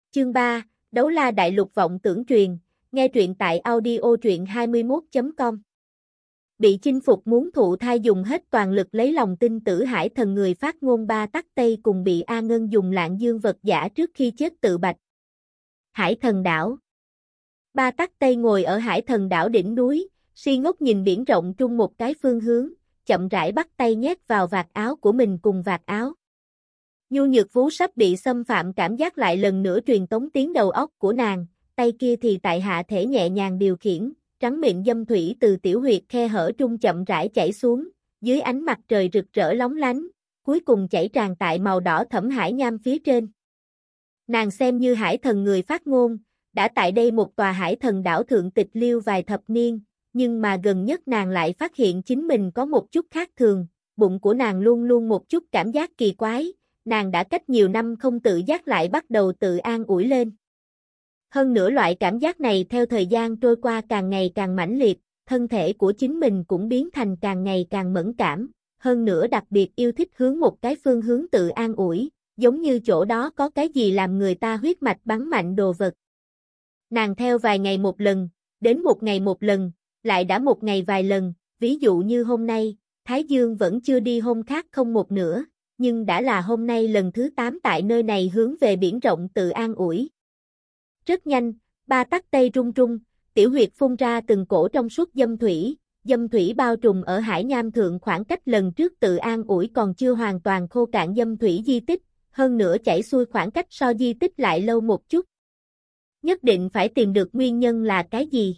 Chương 3, Đấu La Đại Lục vọng tưởng truyền, nghe truyện tại audio.21.com. Bị chinh phục muốn thụ thai dùng hết toàn lực lấy lòng tin tử Hải Thần người phát ngôn Ba Tắc Tây cùng bị A Ngân dùng lạng dương vật giả trước khi chết tự bạch. Hải Thần đảo. Ba Tắc Tây ngồi ở Hải Thần đảo đỉnh núi, si ngốc nhìn biển rộng trung một cái phương hướng, chậm rãi bắt tay nhét vào vạt áo của mình cùng vạt áo. Nhu nhược vú sắp bị xâm phạm cảm giác lại lần nữa truyền tống tiếng đầu óc của nàng, tay kia thì tại hạ thể nhẹ nhàng điều khiển, trắng mịn dâm thủy từ tiểu huyệt khe hở trung chậm rãi chảy xuống, dưới ánh mặt trời rực rỡ lóng lánh, cuối cùng chảy tràn tại màu đỏ thẫm hải nham phía trên. Nàng xem như Hải Thần người phát ngôn, đã tại đây một tòa Hải Thần đảo thượng tịch liêu vài thập niên, nhưng mà gần nhất nàng lại phát hiện chính mình có một chút khác thường, bụng của nàng luôn luôn một chút cảm giác kỳ quái. Nàng đã cách nhiều năm không tự giác lại bắt đầu tự an ủi lên. Hơn nữa loại cảm giác này theo thời gian trôi qua càng ngày càng mãnh liệt, thân thể của chính mình cũng biến thành càng ngày càng mẫn cảm, hơn nữa đặc biệt yêu thích hướng một cái phương hướng tự an ủi, giống như chỗ đó có cái gì làm người ta huyết mạch bắn mạnh đồ vật. Nàng theo vài ngày một lần, đến một ngày một lần, lại đã một ngày vài lần, ví dụ như hôm nay, Thái Dương vẫn chưa đi hôm khác không một nửa. Nhưng đã là hôm nay lần thứ 8 tại nơi này hướng về biển rộng tự an ủi. Rất nhanh, Ba Tắc Tây rung rung, tiểu huyệt phun ra từng cổ trong suốt dâm thủy bao trùm ở hải nham thượng khoảng cách lần trước tự an ủi còn chưa hoàn toàn khô cạn dâm thủy di tích, hơn nữa chảy xuôi khoảng cách so di tích lại lâu một chút. Nhất định phải tìm được nguyên nhân là cái gì?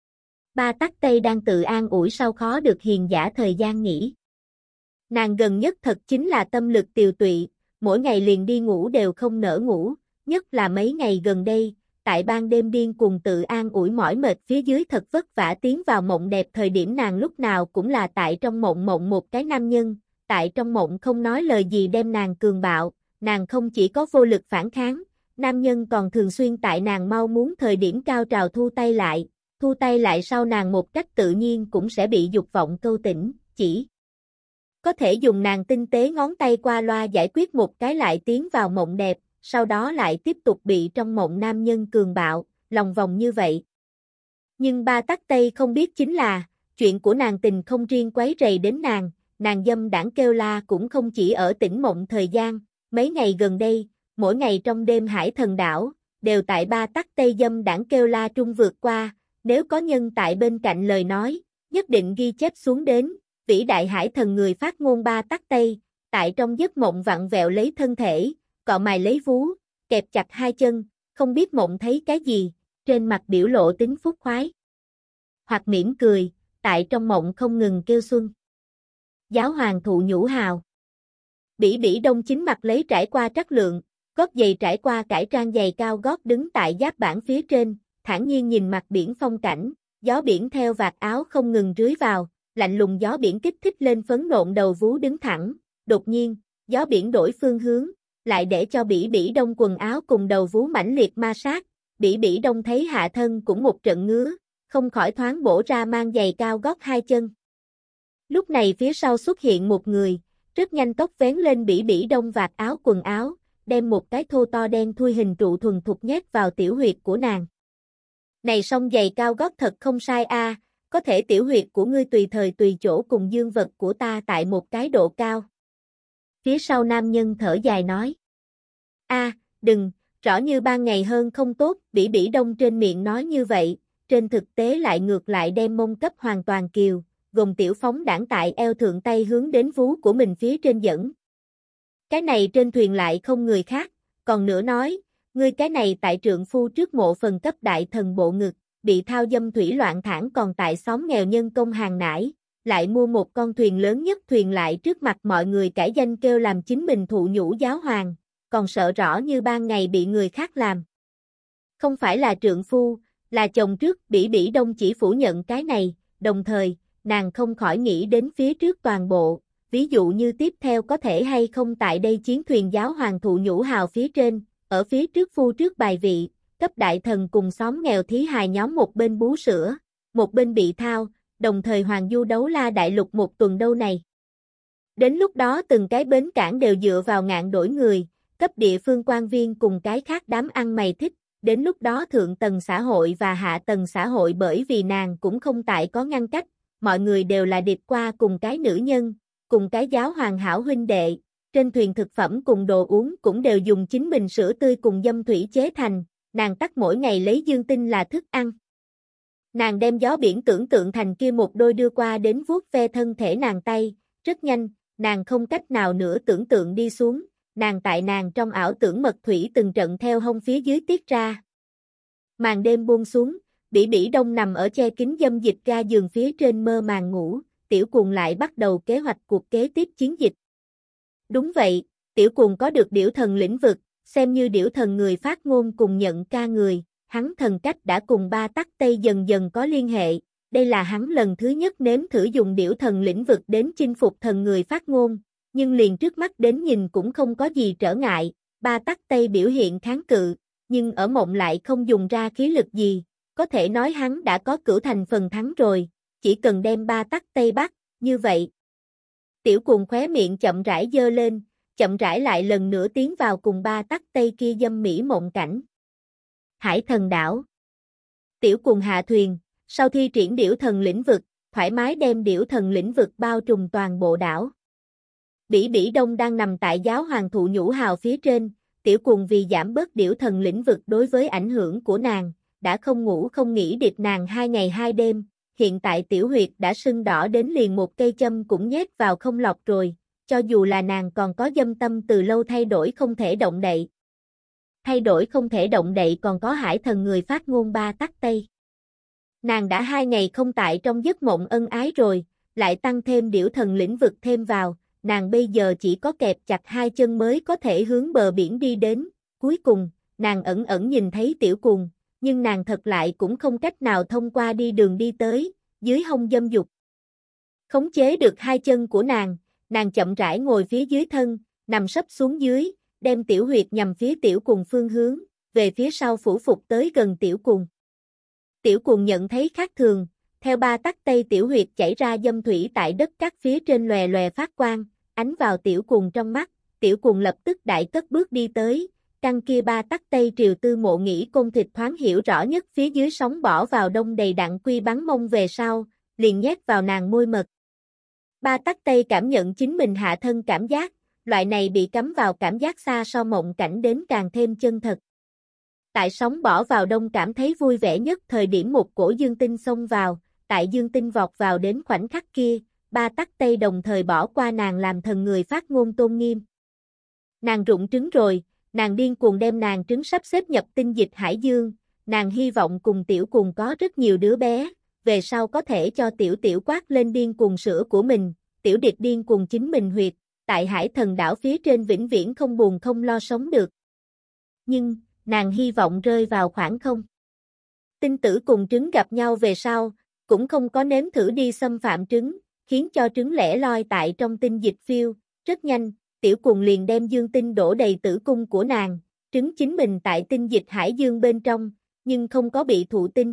Ba Tắc Tây đang tự an ủi sau khó được hiền giả thời gian nghỉ. Nàng gần nhất thật chính là tâm lực tiều tụy, mỗi ngày liền đi ngủ đều không nỡ ngủ, nhất là mấy ngày gần đây, tại ban đêm điên cuồng tự an ủi mỏi mệt phía dưới thật vất vả tiến vào mộng đẹp thời điểm nàng lúc nào cũng là tại trong mộng một cái nam nhân, tại trong mộng không nói lời gì đem nàng cường bạo, nàng không chỉ có vô lực phản kháng, nam nhân còn thường xuyên tại nàng mau muốn thời điểm cao trào thu tay lại sau nàng một cách tự nhiên cũng sẽ bị dục vọng câu tỉnh, chỉ có thể dùng nàng tinh tế ngón tay qua loa giải quyết một cái lại tiến vào mộng đẹp, sau đó lại tiếp tục bị trong mộng nam nhân cường bạo, lòng vòng như vậy. Nhưng Ba Tắc Tây không biết chính là, chuyện của nàng tình không riêng quấy rầy đến nàng dâm đãng kêu la cũng không chỉ ở tỉnh mộng thời gian, mấy ngày gần đây, mỗi ngày trong đêm Hải Thần đảo, đều tại Ba Tắc Tây dâm đãng kêu la trung vượt qua, nếu có nhân tại bên cạnh lời nói, nhất định ghi chép xuống đến. Vĩ đại Hải Thần người phát ngôn Ba Tắc Tây, tại trong giấc mộng vặn vẹo lấy thân thể, cọ mài lấy vú, kẹp chặt hai chân, không biết mộng thấy cái gì, trên mặt biểu lộ tính phúc khoái. Hoặc mỉm cười, tại trong mộng không ngừng kêu xuân. Giáo hoàng thụ nhũ hào. Bỉ Đông chính mặt lấy trải qua trắc lượng, gót giày trải qua cải trang giày cao gót đứng tại giáp bảng phía trên, thản nhiên nhìn mặt biển phong cảnh, gió biển theo vạt áo không ngừng rưới vào. Lạnh lùng gió biển kích thích lên phấn nộn đầu vú đứng thẳng, đột nhiên, gió biển đổi phương hướng, lại để cho Bỉ Đông quần áo cùng đầu vú mãnh liệt ma sát, Bỉ Đông thấy hạ thân cũng một trận ngứa, không khỏi thoáng bổ ra mang giày cao gót hai chân. Lúc này phía sau xuất hiện một người, rất nhanh tốc vén lên Bỉ Đông vạt áo quần áo, đem một cái thô to đen thui hình trụ thuần thục nhét vào tiểu huyệt của nàng. Này song giày cao gót thật không sai a. Có thể tiểu huyệt của ngươi tùy thời tùy chỗ cùng dương vật của ta tại một cái độ cao. Phía sau nam nhân thở dài nói. Đừng, rõ như ban ngày hơn không tốt, Bỉ Đông trên miệng nói như vậy, trên thực tế lại ngược lại đem mông cấp hoàn toàn kiều, gồm tiểu phóng đảng tại eo thượng tay hướng đến vú của mình phía trên dẫn. Cái này trên thuyền lại không người khác, còn nữa nói, ngươi cái này tại trượng phu trước mộ phần cấp đại thần bộ ngực. Bị thao dâm thủy loạn thản còn tại xóm nghèo nhân công hàng nải, lại mua một con thuyền lớn nhất thuyền lại trước mặt mọi người cãi danh kêu làm chính mình thụ nhũ giáo hoàng, còn sợ rõ như ban ngày bị người khác làm. Không phải là trượng phu, là chồng trước, Bỉ Đông chỉ phủ nhận cái này, đồng thời, nàng không khỏi nghĩ đến phía trước toàn bộ, ví dụ như tiếp theo có thể hay không tại đây chiến thuyền giáo hoàng thụ nhũ hào phía trên, ở phía trước phu trước bài vị. Cấp đại thần cùng xóm nghèo thí hài nhóm một bên bú sữa, một bên bị thao, đồng thời hoàng du đấu la đại lục một tuần đâu này. Đến lúc đó từng cái bến cảng đều dựa vào ngạn đổi người, cấp địa phương quan viên cùng cái khác đám ăn mày thích, đến lúc đó thượng tầng xã hội và hạ tầng xã hội bởi vì nàng cũng không tại có ngăn cách, mọi người đều là điệp qua cùng cái nữ nhân, cùng cái giáo hoàn hảo huynh đệ, trên thuyền thực phẩm cùng đồ uống cũng đều dùng chính mình sữa tươi cùng dâm thủy chế thành, nàng tắc mỗi ngày lấy dương tinh là thức ăn. Nàng đem gió biển tưởng tượng thành kia một đôi đưa qua đến vuốt ve thân thể nàng tay, rất nhanh, nàng không cách nào nữa tưởng tượng đi xuống, nàng trong ảo tưởng mật thủy từng trận theo hông phía dưới tiết ra. Màn đêm buông xuống, Bỉ Bỉ Đông nằm ở che kín dâm dịch ga giường phía trên mơ màng ngủ, Tiểu Cuồng lại bắt đầu kế hoạch cuộc kế tiếp chiến dịch. Đúng vậy, Tiểu Cuồng có được điểu thần lĩnh vực, xem như điểu thần người phát ngôn cùng nhận ca người, hắn thần cách đã cùng Ba Tắc Tây dần dần có liên hệ, đây là hắn lần thứ nhất nếm thử dùng điểu thần lĩnh vực đến chinh phục thần người phát ngôn, nhưng liền trước mắt đến nhìn cũng không có gì trở ngại, Ba Tắc Tây biểu hiện kháng cự, nhưng ở mộng lại không dùng ra khí lực gì, có thể nói hắn đã có cửu thành phần thắng rồi, chỉ cần đem Ba Tắc Tây bắt, như vậy. Tiểu Cuồng khóe miệng chậm rãi giơ lên, chậm rãi lại lần nữa tiến vào cùng Ba Tắc Tây kia dâm mỹ mộng cảnh. Hải Thần đảo. Tiểu Cuồng hạ thuyền, sau thi triển điểu thần lĩnh vực, thoải mái đem điểu thần lĩnh vực bao trùm toàn bộ đảo. Bỉ Bỉ Đông đang nằm tại giáo hoàng thụ nhũ hào phía trên, Tiểu Cuồng vì giảm bớt điểu thần lĩnh vực đối với ảnh hưởng của nàng, đã không ngủ không nghỉ điệp nàng 2 ngày 2 đêm, hiện tại tiểu huyệt đã sưng đỏ đến liền một cây châm cũng nhét vào không lọc rồi, cho dù là nàng còn có dâm tâm từ lâu thay đổi không thể động đậy. Thay đổi không thể động đậy còn có hải thần người phát ngôn Ba Tắc Tây. Nàng đã 2 ngày không tại trong giấc mộng ân ái rồi, lại tăng thêm điểu thần lĩnh vực thêm vào, nàng bây giờ chỉ có kẹp chặt 2 chân mới có thể hướng bờ biển đi đến, cuối cùng, nàng ẩn ẩn nhìn thấy Tiểu Cuồng, nhưng nàng thật lại cũng không cách nào thông qua đi đường đi tới, dưới hông dâm dục. Khống chế được 2 chân của nàng chậm rãi ngồi phía dưới thân, nằm sấp xuống dưới, đem tiểu huyệt nhằm phía Tiểu Cuồng phương hướng, về phía sau phủ phục tới gần Tiểu Cuồng. Tiểu Cuồng nhận thấy khác thường, theo Ba Tắc Tây tiểu huyệt chảy ra dâm thủy tại đất cát phía trên lòe lòe phát quang, ánh vào Tiểu Cuồng trong mắt, Tiểu Cuồng lập tức đại cất bước đi tới, căn kia Ba Tắc Tây triều tư mộ nghĩ côn thịt thoáng hiểu rõ nhất phía dưới sóng bỏ vào đông đầy đặn quy bắn mông về sau, liền nhét vào nàng môi mật. Ba Tắc Tây cảm nhận chính mình hạ thân cảm giác, loại này bị cắm vào cảm giác xa so mộng cảnh đến càng thêm chân thật. Tại sóng bỏ vào đông cảm thấy vui vẻ nhất thời điểm một cổ dương tinh xông vào, tại dương tinh vọt vào đến khoảnh khắc kia, Ba Tắc Tây đồng thời bỏ qua nàng làm thần người phát ngôn tôn nghiêm. Nàng rụng trứng rồi, nàng điên cuồng đem nàng trứng sắp xếp nhập tinh dịch hải dương, nàng hy vọng cùng Tiểu Cuồng có rất nhiều đứa bé, về sau có thể cho Tiểu Tiểu quát lên điên cuồng sữa của mình, Tiểu Điệt điên cuồng chính mình huyệt, tại Hải Thần đảo phía trên vĩnh viễn không buồn không lo sống được. Nhưng, nàng hy vọng rơi vào khoảng không. Tinh tử cùng trứng gặp nhau về sau, cũng không có nếm thử đi xâm phạm trứng, khiến cho trứng lẻ loi tại trong tinh dịch phiêu, rất nhanh, Tiểu Cuồng liền đem dương tinh đổ đầy tử cung của nàng, trứng chính mình tại tinh dịch hải dương bên trong, nhưng không có bị thụ tinh.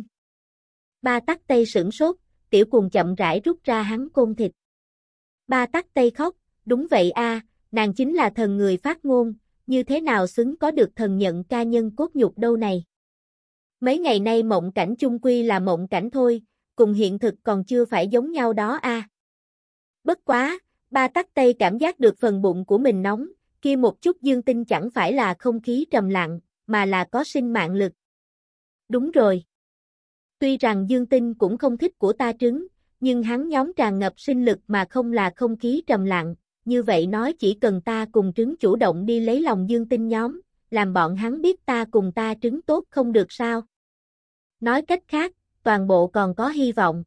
Ba Tắc Tây sửng sốt, Tiểu Cuồng chậm rãi rút ra hắn côn thịt. Ba Tắc Tây khóc, đúng vậy a, nàng chính là thần người phát ngôn, như thế nào xứng có được thần nhận ca nhân cốt nhục đâu này. Mấy ngày nay mộng cảnh chung quy là mộng cảnh thôi, cùng hiện thực còn chưa phải giống nhau đó a. Bất quá, Ba Tắc Tây cảm giác được phần bụng của mình nóng, kia một chút dương tinh chẳng phải là không khí trầm lặng, mà là có sinh mạng lực. Đúng rồi. Tuy rằng dương tinh cũng không thích của ta trứng, nhưng hắn nhóm tràn ngập sinh lực mà không là không khí trầm lặng, như vậy nói chỉ cần ta cùng trứng chủ động đi lấy lòng dương tinh nhóm, làm bọn hắn biết ta cùng ta trứng tốt không được sao. Nói cách khác, toàn bộ còn có hy vọng.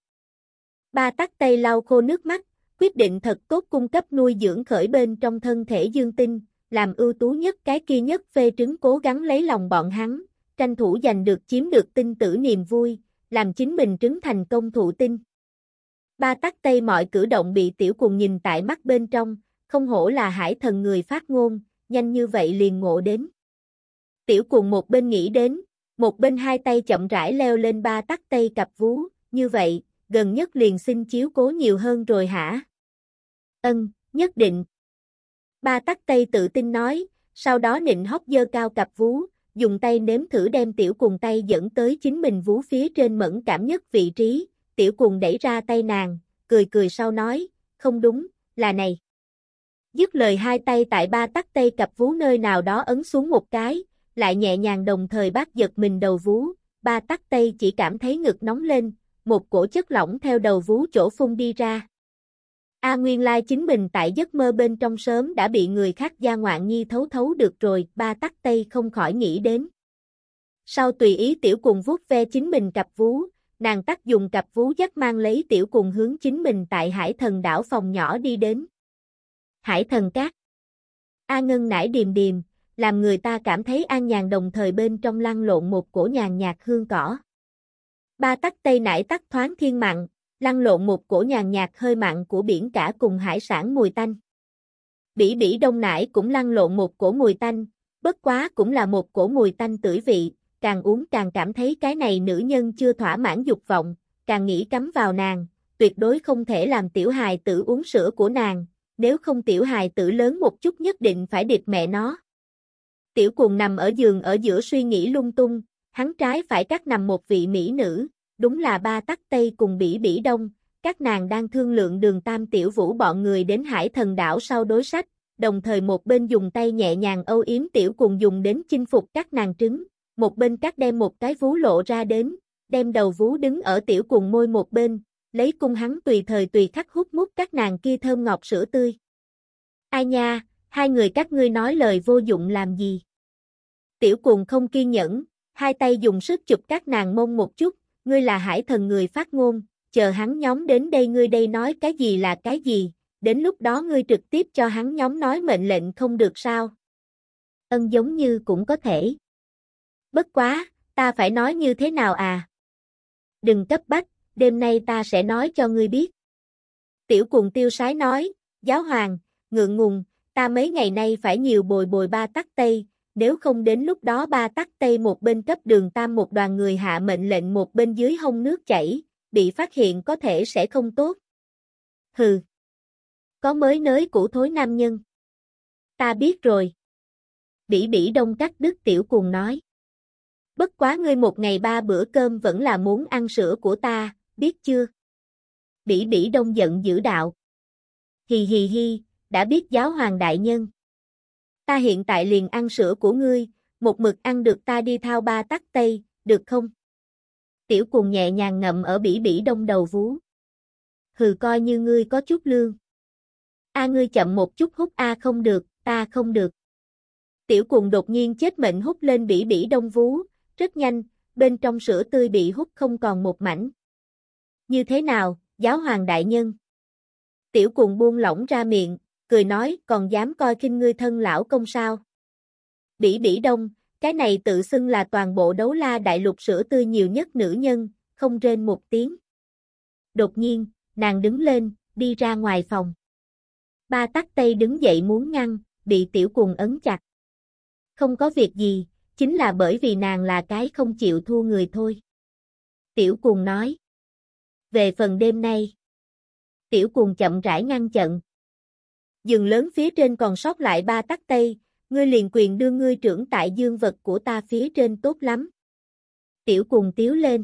Ba Tắc Tây lau khô nước mắt, quyết định thật tốt cung cấp nuôi dưỡng khởi bên trong thân thể dương tinh, làm ưu tú nhất cái kia nhất phê trứng cố gắng lấy lòng bọn hắn, tranh thủ giành được chiếm được tinh tử niềm vui, làm chính mình trứng thành công thụ tinh. Ba Tắc Tây mọi cử động bị Tiểu Cuồng nhìn tại mắt bên trong, không hổ là hải thần người phát ngôn, nhanh như vậy liền ngộ đến. Tiểu Cuồng một bên nghĩ đến, một bên hai tay chậm rãi leo lên Ba Tắc Tây cặp vú, như vậy, gần nhất liền xin chiếu cố nhiều hơn rồi hả? Ân, nhất định. Ba Tắc Tây tự tin nói, sau đó nịnh hót giơ cao cặp vú, dùng tay nếm thử đem tiểu cuồng tay dẫn tới chính mình vú phía trên mẫn cảm nhất vị trí, tiểu cuồng đẩy ra tay nàng, cười cười sau nói, không đúng, là này. Dứt lời hai tay tại ba tắc tây cặp vú nơi nào đó ấn xuống một cái, lại nhẹ nhàng đồng thời bắt giật mình đầu vú, ba tắc tây chỉ cảm thấy ngực nóng lên, một cổ chất lỏng theo đầu vú chỗ phun đi ra. Nguyên lai chính mình tại giấc mơ bên trong sớm đã bị người khác gia ngoạn nhi thấu thấu được rồi, ba tắc tây không khỏi nghĩ đến. Sau tùy ý tiểu cuồng vuốt ve chính mình cặp vú, nàng tắc dùng cặp vú dắt mang lấy tiểu cuồng hướng chính mình tại Hải Thần đảo phòng nhỏ đi đến. Hải Thần cát. Ngân nải điềm điềm, làm người ta cảm thấy an nhàn đồng thời bên trong lăn lộn một cổ nhàn nhạt hương cỏ. Ba tắc tây nải tắc thoáng thiên mặn, lăn lộn một cổ nhàn nhạt hơi mặn của biển cả cùng hải sản mùi tanh. Bỉ bỉ đông nải cũng lăn lộn một cổ mùi tanh, bất quá cũng là một cổ mùi tanh tưởi vị, càng uống càng cảm thấy cái này nữ nhân chưa thỏa mãn dục vọng, càng nghĩ cắm vào nàng, tuyệt đối không thể làm tiểu hài tử uống sữa của nàng, nếu không tiểu hài tử lớn một chút nhất định phải điệp mẹ nó. Tiểu cuồng nằm ở giường ở giữa suy nghĩ lung tung, hắn trái phải cắt nằm một vị mỹ nữ, đúng là ba tắc tây cùng bỉ bỉ đông, các nàng đang thương lượng Đường Tam Tiểu Vũ bọn người đến Hải Thần đảo sau đối sách, đồng thời một bên dùng tay nhẹ nhàng âu yếm tiểu cuồng dùng đến chinh phục các nàng trứng, một bên cắt đem một cái vú lộ ra đến, đem đầu vú đứng ở tiểu cuồng môi một bên, lấy cung hắn tùy thời tùy khắc hút mút các nàng kia thơm ngọt sữa tươi. Ai nha, hai người các ngươi nói lời vô dụng làm gì? Tiểu cuồng không kiên nhẫn, hai tay dùng sức chụp các nàng mông một chút, ngươi là Hải Thần người phát ngôn, chờ hắn nhóm đến đây ngươi đây nói cái gì là cái gì, đến lúc đó ngươi trực tiếp cho hắn nhóm nói mệnh lệnh không được sao? Giống như cũng có thể. Bất quá, ta phải nói như thế nào à? Đừng cấp bách, đêm nay ta sẽ nói cho ngươi biết. Tiểu cuồng tiêu sái nói, giáo hoàng, ngượng ngùng, ta mấy ngày nay phải nhiều bồi bồi ba tắc tây, nếu không đến lúc đó ba tắc tây một bên cấp Đường Tam một đoàn người hạ mệnh lệnh một bên dưới hông nước chảy, bị phát hiện có thể sẽ không tốt. Hừ. Có mới nới cũ thối nam nhân. Ta biết rồi. Bỉ bỉ đông cắt đứt tiểu cuồng nói. Bất quá ngươi một ngày ba bữa cơm vẫn là muốn ăn sữa của ta, biết chưa? Bỉ bỉ đông giận dữ đạo. Hì hì hi, đã biết giáo hoàng đại nhân. Ta hiện tại liền ăn sữa của ngươi, một mực ăn được ta đi thao ba tắc tây, được không? Tiểu cuồng nhẹ nhàng ngậm ở bỉ bỉ đông đầu vú. Hừ coi như ngươi có chút lương. Ngươi chậm một chút hút không được, ta không được. Tiểu cuồng đột nhiên chết mệnh hút lên bỉ bỉ đông vú, rất nhanh, bên trong sữa tươi bị hút không còn một mảnh. Như thế nào, giáo hoàng đại nhân? Tiểu cuồng buông lỏng ra miệng, cười nói còn dám coi khinh ngươi thân lão công sao? Bỉ bỉ đông, cái này tự xưng là toàn bộ Đấu La đại lục sữa tươi nhiều nhất nữ nhân, không rên một tiếng. Đột nhiên, nàng đứng lên, đi ra ngoài phòng. Ba tắc tây đứng dậy muốn ngăn, bị tiểu cuồng ấn chặt. Không có việc gì, chính là bởi vì nàng là cái không chịu thua người thôi. Tiểu cuồng nói. Về phần đêm nay. Tiểu cuồng chậm rãi ngăn chặn. Giường lớn phía trên còn sót lại ba tắc tây, ngươi liền quyền đưa ngươi trưởng tại dương vật của ta phía trên tốt lắm. Tiểu cuồng tiếu lên.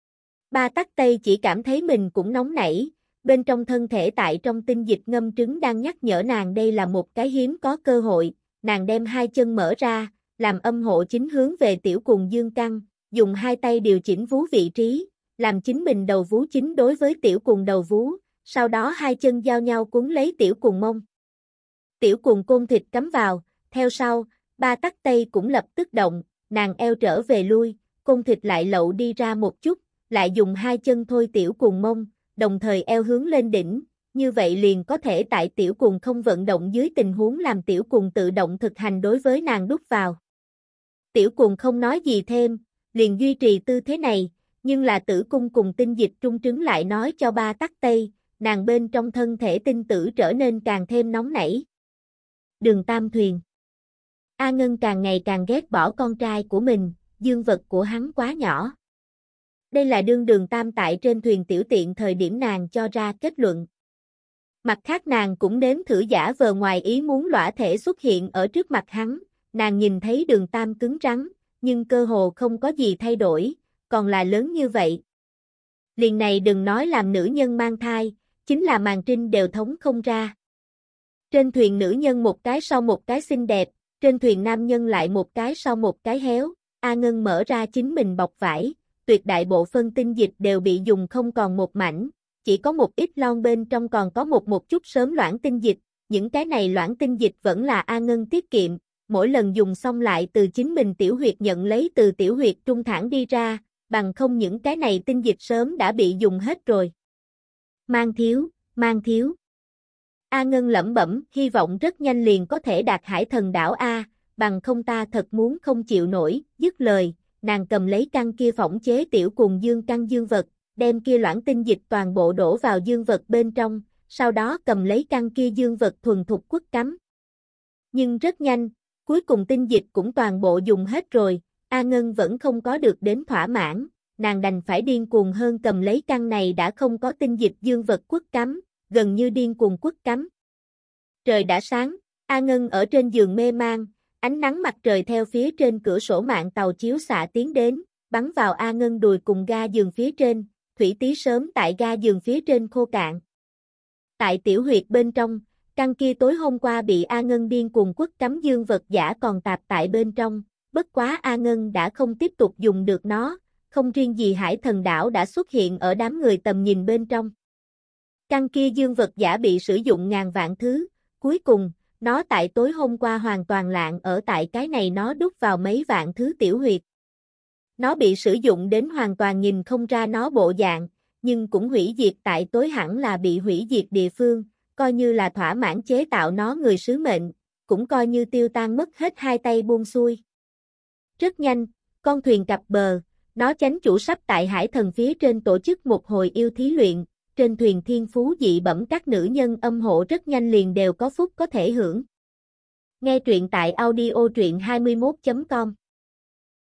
Ba tắc tây chỉ cảm thấy mình cũng nóng nảy, bên trong thân thể tại trong tinh dịch ngâm trứng đang nhắc nhở nàng đây là một cái hiếm có cơ hội, nàng đem hai chân mở ra, làm âm hộ chính hướng về tiểu cuồng dương căn, dùng hai tay điều chỉnh vú vị trí, làm chính mình đầu vú chính đối với tiểu cuồng đầu vú, sau đó hai chân giao nhau cuốn lấy tiểu cuồng mông. Tiểu cuồng côn thịt cắm vào, theo sau, ba tắc tây cũng lập tức động, nàng eo trở về lui, côn thịt lại lậu đi ra một chút, lại dùng hai chân thôi tiểu cuồng mông, đồng thời eo hướng lên đỉnh, như vậy liền có thể tại tiểu cuồng không vận động dưới tình huống làm tiểu cuồng tự động thực hành đối với nàng đút vào. Tiểu cuồng không nói gì thêm, liền duy trì tư thế này, nhưng là tử cung cùng tinh dịch trung trứng lại nói cho ba tắc tây, nàng bên trong thân thể tinh tử trở nên càng thêm nóng nảy. Đường Tam thuyền. Ngân càng ngày càng ghét bỏ con trai của mình, dương vật của hắn quá nhỏ. Đây là Đường Tam tại trên thuyền tiểu tiện thời điểm nàng cho ra kết luận. Mặt khác nàng cũng nếm thử giả vờ ngoài ý muốn lõa thể xuất hiện ở trước mặt hắn, nàng nhìn thấy đường tam cứng rắn, nhưng cơ hồ không có gì thay đổi, còn là lớn như vậy. Liền này đừng nói làm nữ nhân mang thai, chính là màn trinh đều thống không ra. Trên thuyền nữ nhân một cái sau một cái xinh đẹp, trên thuyền nam nhân lại một cái sau một cái héo, A Ngân mở ra chính mình bọc vải, tuyệt đại bộ phân tinh dịch đều bị dùng không còn một mảnh, chỉ có một ít lon bên trong còn có một chút sớm loãng tinh dịch, những cái này loãng tinh dịch vẫn là A Ngân tiết kiệm, mỗi lần dùng xong lại từ chính mình tiểu huyệt nhận lấy từ tiểu huyệt trung thẳng đi ra, bằng không những cái này tinh dịch sớm đã bị dùng hết rồi. Mang thiếu, mang thiếu. A Ngân lẩm bẩm, hy vọng rất nhanh liền có thể đạt Hải Thần đảo A, bằng không ta thật muốn không chịu nổi, dứt lời, nàng cầm lấy căn kia phỏng chế tiểu cùng dương căn dương vật, đem kia loãng tinh dịch toàn bộ đổ vào dương vật bên trong, sau đó cầm lấy căn kia dương vật thuần thục quất cắm. Nhưng rất nhanh, cuối cùng tinh dịch cũng toàn bộ dùng hết rồi, A Ngân vẫn không có được đến thỏa mãn, nàng đành phải điên cuồng hơn cầm lấy căn này đã không có tinh dịch dương vật quất cắm, gần như điên cuồng quất cắm. Trời đã sáng, A Ngân ở trên giường mê man, ánh nắng mặt trời theo phía trên cửa sổ mạn tàu chiếu xạ tiến đến, bắn vào A Ngân đùi cùng ga giường phía trên, thủy tí sớm tại ga giường phía trên khô cạn. Tại tiểu huyệt bên trong, căn kia tối hôm qua bị A Ngân điên cuồng quất cắm dương vật giả còn tạp tại bên trong, bất quá A Ngân đã không tiếp tục dùng được nó, không riêng gì Hải Thần đảo đã xuất hiện ở đám người tầm nhìn bên trong. Căn kia dương vật giả bị sử dụng ngàn vạn thứ, cuối cùng, nó tại tối hôm qua hoàn toàn lạng ở tại cái này nó đút vào mấy vạn thứ tiểu huyệt. Nó bị sử dụng đến hoàn toàn nhìn không ra nó bộ dạng, nhưng cũng hủy diệt tại tối hẳn là bị hủy diệt địa phương, coi như là thỏa mãn chế tạo nó người sứ mệnh, cũng coi như tiêu tan mất hết hai tay buông xuôi. Rất nhanh, con thuyền cập bờ, nó chánh chủ sắp tại Hải Thần phía trên tổ chức một hồi yêu thí luyện, trên thuyền thiên phú dị bẩm các nữ nhân âm hộ rất nhanh liền đều có phúc có thể hưởng. Nghe truyện tại audio truyện 21.com